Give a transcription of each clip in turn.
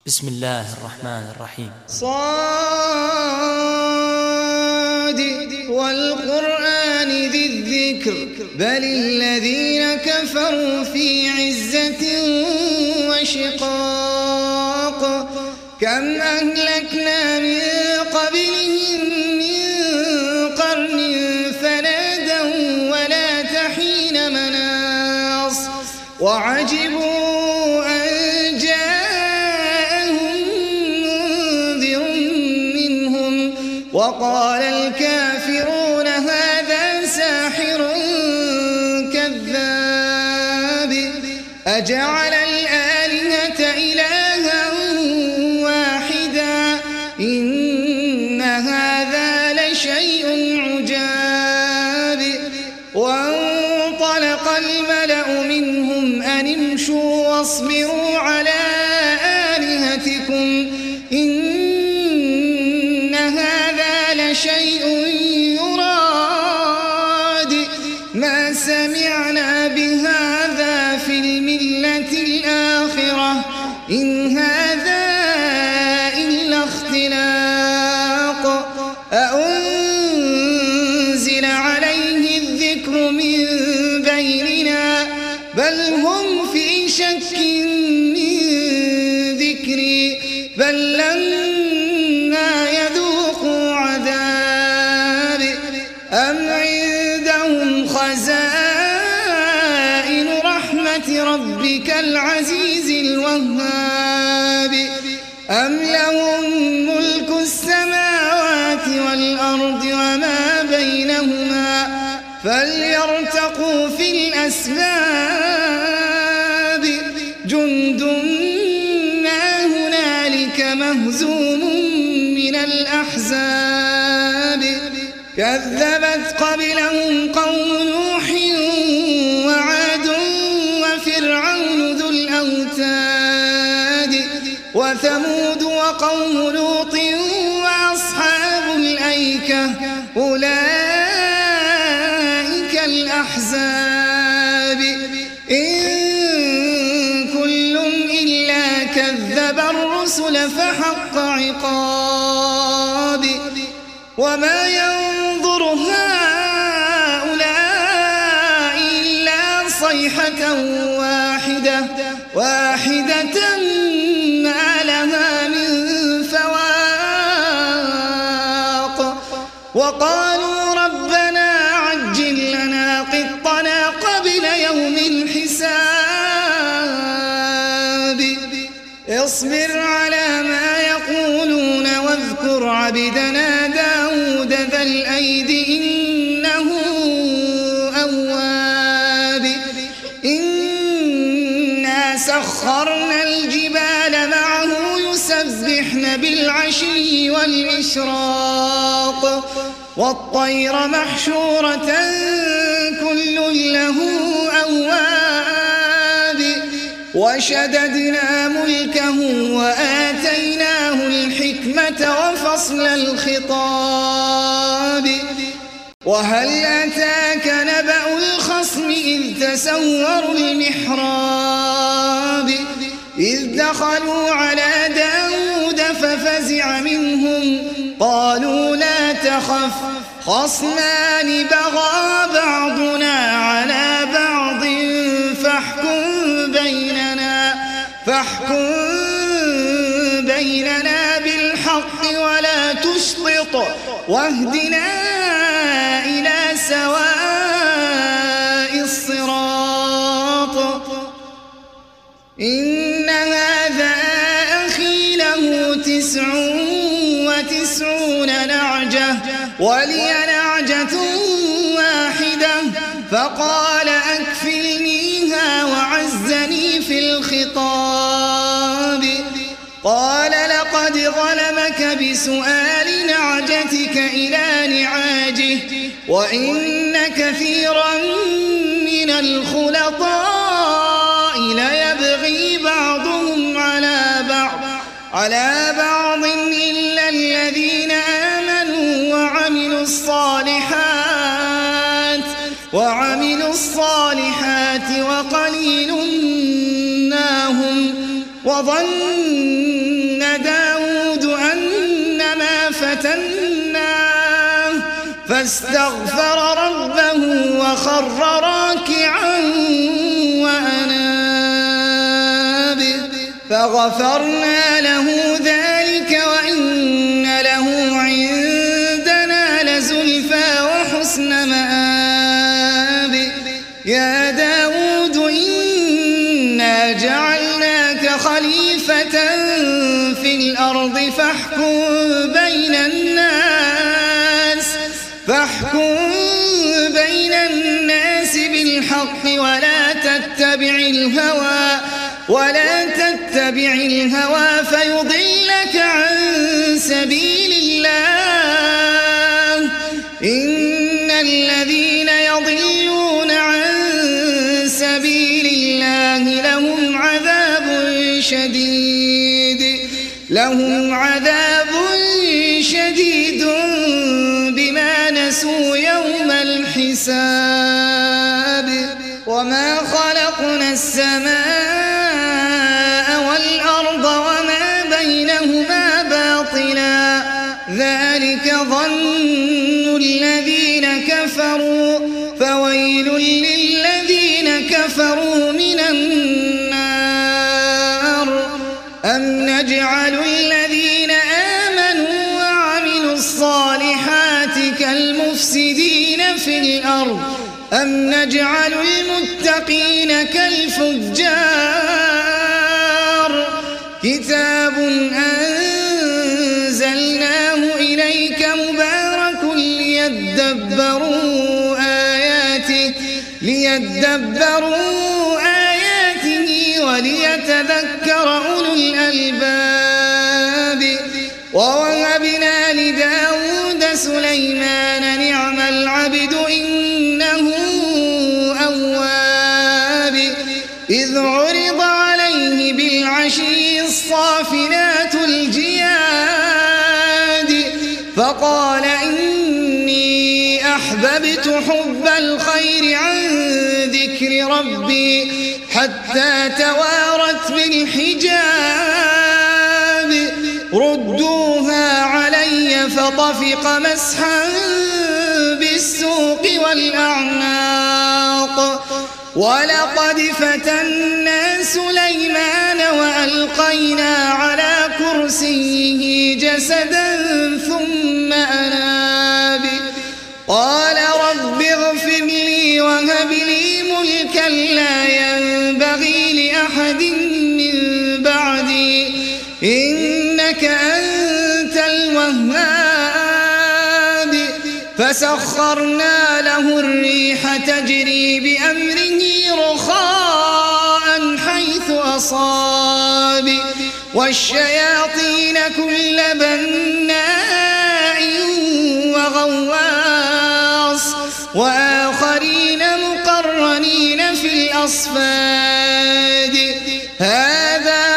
بسم الله الرحمن الرحيم. صاد والقرآن ذي الذكر بل الذين كفروا في عزة وشقاق كم أهلكنا من قبلهم من قرن فنادوا ولا تحين مناص وعجبوا أن جاءهم منذر منهم وقال الكافرون هذا ساحر كذاب أجعل الآلهة إلها واحدا إن هذا لشيء عجاب وانطلق الملأ منهم أن امشوا واصبروا على آلهتكم إن هذا لشيء يراد ما سمعنا بهذا في الملة الآخرة إن هذا إلا اختلاق أأنزل عليه الذكر من بيننا بل هم في شك من ذكري بل لما يذوقوا عذابي أم عندهم خزائن رحمة ربك العزيز الوهاب أم لهم ملك السماوات والأرض وما بينهما فليرتقوا في الأسباب جند ما هنالك مهزوم من الأحزاب كذبت قبلهم قوم نوح وعاد وفرعون ذو الأوتاد وثمود وقوم لوط وأصحاب الأيكة أولئك الأحزاب إن كل إلا كذب الرسل فحق عقاب وما ينظر هؤلاء إلا صيحة واحدة ما لها من فواق وقالوا ربنا عجل لنا قطنا قبل يوم الحساب اصبر على ما يقولون واذكر عبدنا داود ذا الأيد إنه أواب إنا سخرنا الجبال معه يسبحن بالعشي والإشراق والطير محشورة كل له أواب وشددنا ملكه وآتيناه الحكمة وفصل الخطاب وهل أتاك نبأ الخصم إذ تسوروا المحراب إذ دخلوا على داود ففزع منهم قالوا لا تخف خصمان بغى بعضنا على بعض فاحكم بيننا بالحق ولا تشطط واهدنا إلى سواء الصراط إن هذا أخي له 99 نعجة ولي نعجة واحدة فقال أكفلنيها وعزني في الخطاب قال لقد ظلمك بسؤال نعجتك إلى نعاجه وإن كثيرا من الخلطاء ليبغي بعضهم على بعض إلا الذين آمنوا وعملوا الصالحات وقليل ما هم وظن فاستغفر ربه وخر راكعا وأناب فغفرنا له ذلك وإن له عندنا لزلفى وحسن مآب يا داود إنا جعلناك خليفة في الأرض فاحكم بين الناس بالحق ولا تتبع الهوى فيضلك عن سبيل الله إن الذين يضلون عن سبيل الله لهم عذاب شديد بما نسوا يوم الحساب وما خلقنا السماء والأرض وما بينهما باطلا ذلك ظن الذين كفروا فويل للذين كفروا من النار أم نجعل الذين آمنوا وعملوا الصالحات كالمفسدين في الأرض أم نجعل المتقين كالفجار كتاب أنزلناه إليك مبارك ليدبروا آياته وليتذكر أولو الألباب ووهبنا لداود سليمان نعم العبد إنه أواب إذ عرض عليه بالعشي الصافنات الجياد فقال إني أحببت حب الخير عن ذكر ربي حتى توارت بالحجاب ردوها علي فطفق مسحا بالسوق والأعناق ولقد فتنا سليمان وألقينا على كرسيه جسدا ثم أناب قال رب اغفر لي وهب لي ملكا لا ينبغي لأحد من بعدي إنك أنت الوهاب فسخرنا له الريح تجري بأمره رخاء حيث أصاب والشياطين كل بناء وغواص وآخرين مقرنين في الأصفاد هذا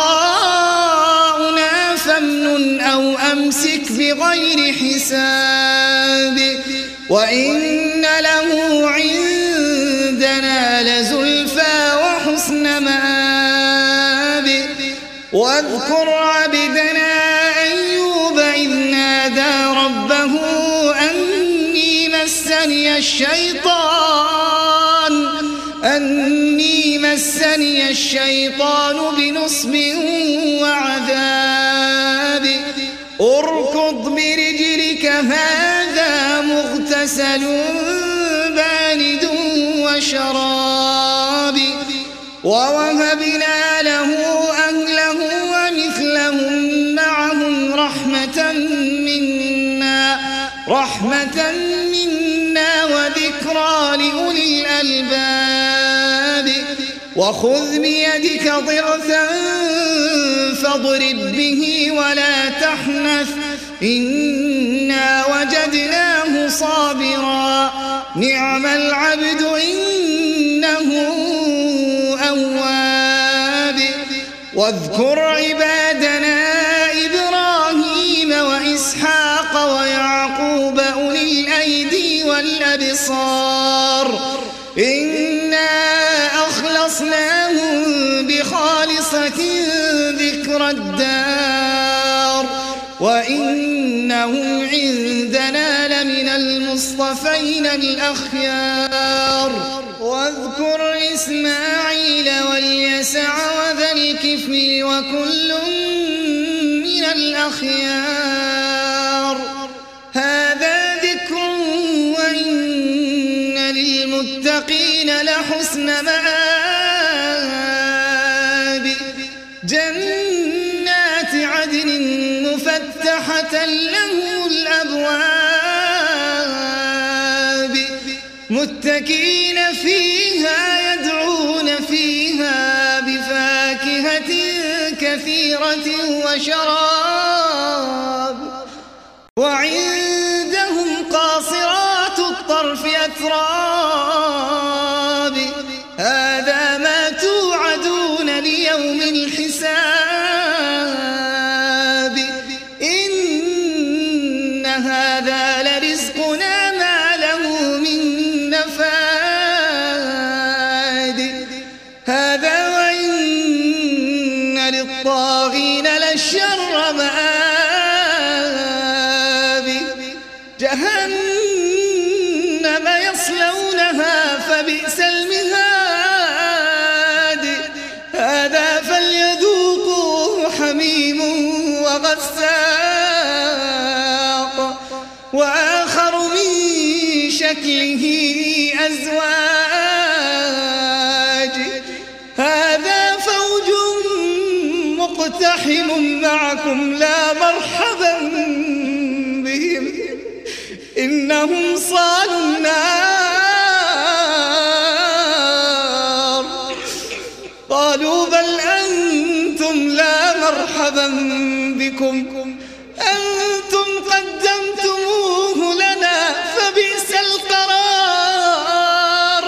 عطاؤنا فامنن أو أمسك بغير حساب وإن له عندنا لزلفى وحسن مآب واذكر عبدنا أيوب إذ نادى ربه أني مسني الشيطان بنصب وعذاب اركض برجلك هذا مغتسل بارد وشراب ووهبنا له أهله ومثلهم معهم رحمة منا وذكرى لأولي الألباب وخذ بيدك ضغثا فاضرب به ولا تحنث إنا وجدناه صابرا نعم العبد إنه أواب واذكر عبادنا إبراهيم وإسحاق ويعقوب أولي الأيدي والأبصار إنا أخلصناهم بخالصة ذكر الدار وإنهم عندنا لمن المصطفين الأخيار واذكر إسماعيل واليسع وذا الكفل وكل من الأخيار هذا ذكر وإن للمتقين لحسن مآب جنات عدن مفتحة لهم الأبواب متكئين فيها يدعون فيها بفاكهة كثيرة وشراب وعندهم قاصرات الطرف أتراب هذا ما توعدون ليوم الحساب إن هذا لرزقنا ما له من نفاد هذا وإن للطاغين لشر مآب جهنم يصلونها فبئس المهاد هذا فليذوقوه حميم وغساق وآخر من شكله أزواج هذا فوج مقتحم معكم لا مرحبا بهم إنهم صالوا النار قالوا بل أنتم لا مرحبا بكم أنتم قدمتموه لنا فبئس القرار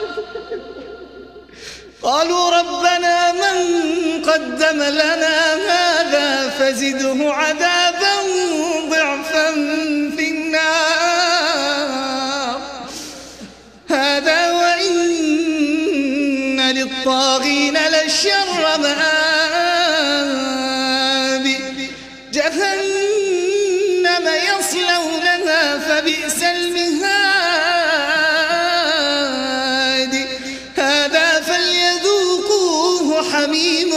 قالوا ربنا من قدم لنا هذا فزده عذابا ضعفا في النار هذا وإن للطاغين لشر مآب جهنم يصلونها فبئس المهاد هذا فليذوقوه حميم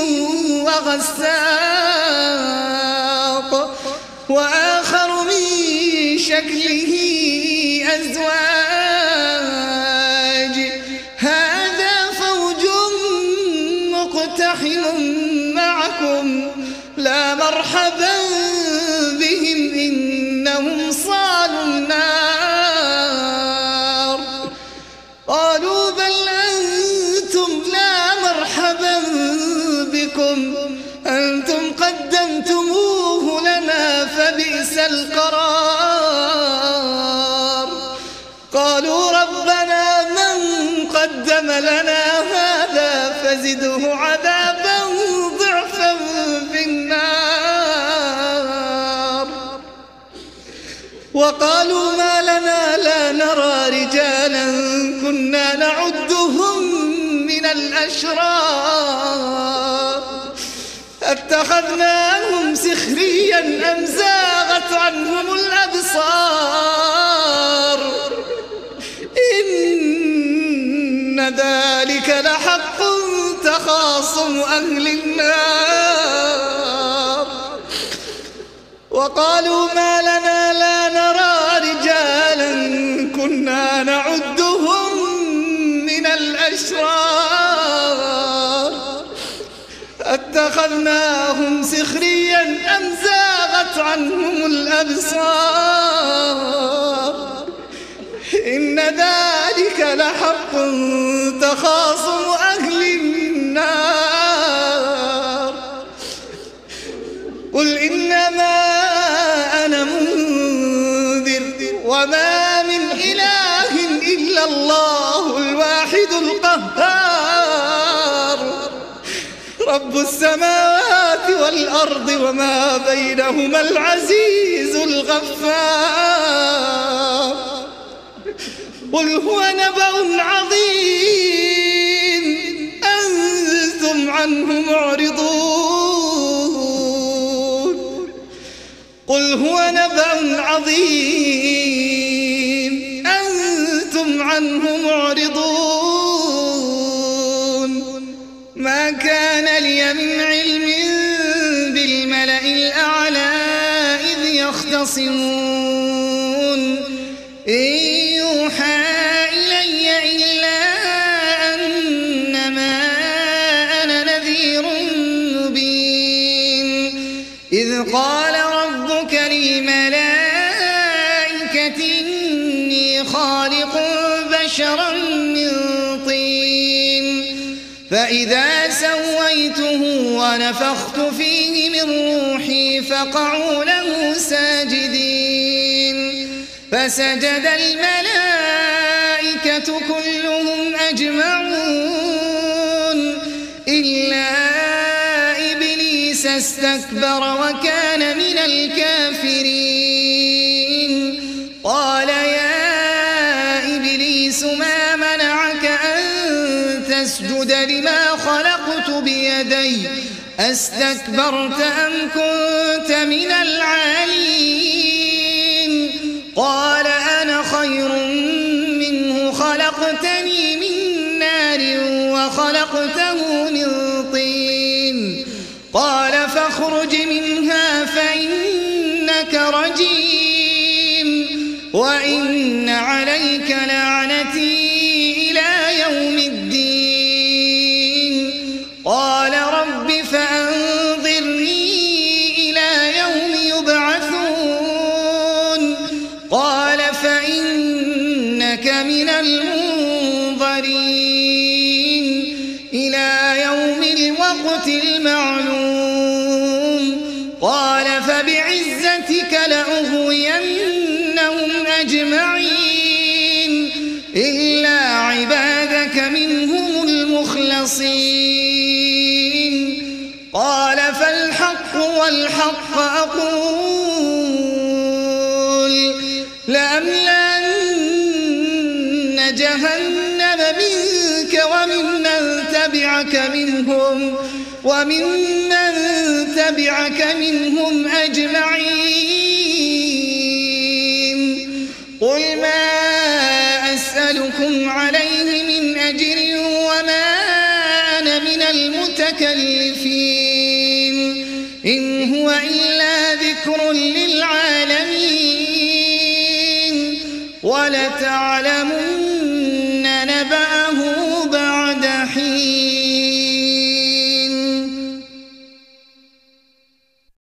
وغساق وآخر من شكله أزواج هذا فوج مقتحم معكم لا مرحبا بهم إنهم صالوا النار قالوا بل أنتم لا مرحبا بكم أنتم قدمتموه لنا فبئس القرار قالوا ربنا من قدم لنا هذا فزده عذابا ضعفا في النار وقالوا ما لنا لا نرى رجالا كنا نعدهم من الأشرار اتخذناهم سخريا أم زاغت عنهم الأبصار إن ذلك لحق تخاصم أهل النار وقالوا ما لنا لا نرى رجالا كنا نعدهم من الأشرار اتخذناهم سخريا أم زاغت عنهم الأبصار إن ذلك لحق تخاصم أهل النار قل إنما أنا منذر وما من إله إلا الله الواحد القهار رب السماوات والأرض وما بينهما العزيز الغفار قل هو نبأ عظيم أنتم عنه معرضون قل هو نبأ عظيم أنتم عنه معرضون ما كان لي من علم بالملأ الأعلى إذ يختصمون إن يوحى إلي إلا أنما أنا نذير مبين إذ قال ربك للملائكة إني خالق بشرا من طين فإذا سويته ونفخت فيه من روحي فقعوا له ساجدين فسجد الملائكة كلهم أجمعون إلا إبليس استكبر وكان من الكافرين قال يا إبليس ما منعك أن تسجد لما خلقت بيدي أستكبرت أم كنت من العالين قال أنا خير منه خلقتني من نار وخلقته من طين قال فاخرج منها فإنك رجيم وإن عليك لعنتي إلى يوم الدين قال رب فأنظرني إلى يوم يبعثون قال فإنك من المنظرين إلى يوم الوقت المعلوم قال فبعزتك لأغوينهم أجمعين إلا عبادك منهم المخلصين قال فالحق والحق أقول لأملأن جهنم منك وممن تبعك منهم أجمعين قل ما أسألكم عليه من أجر وما أنا من المتكلفين إن هو إلا ذكر للعالمين ولتعلمون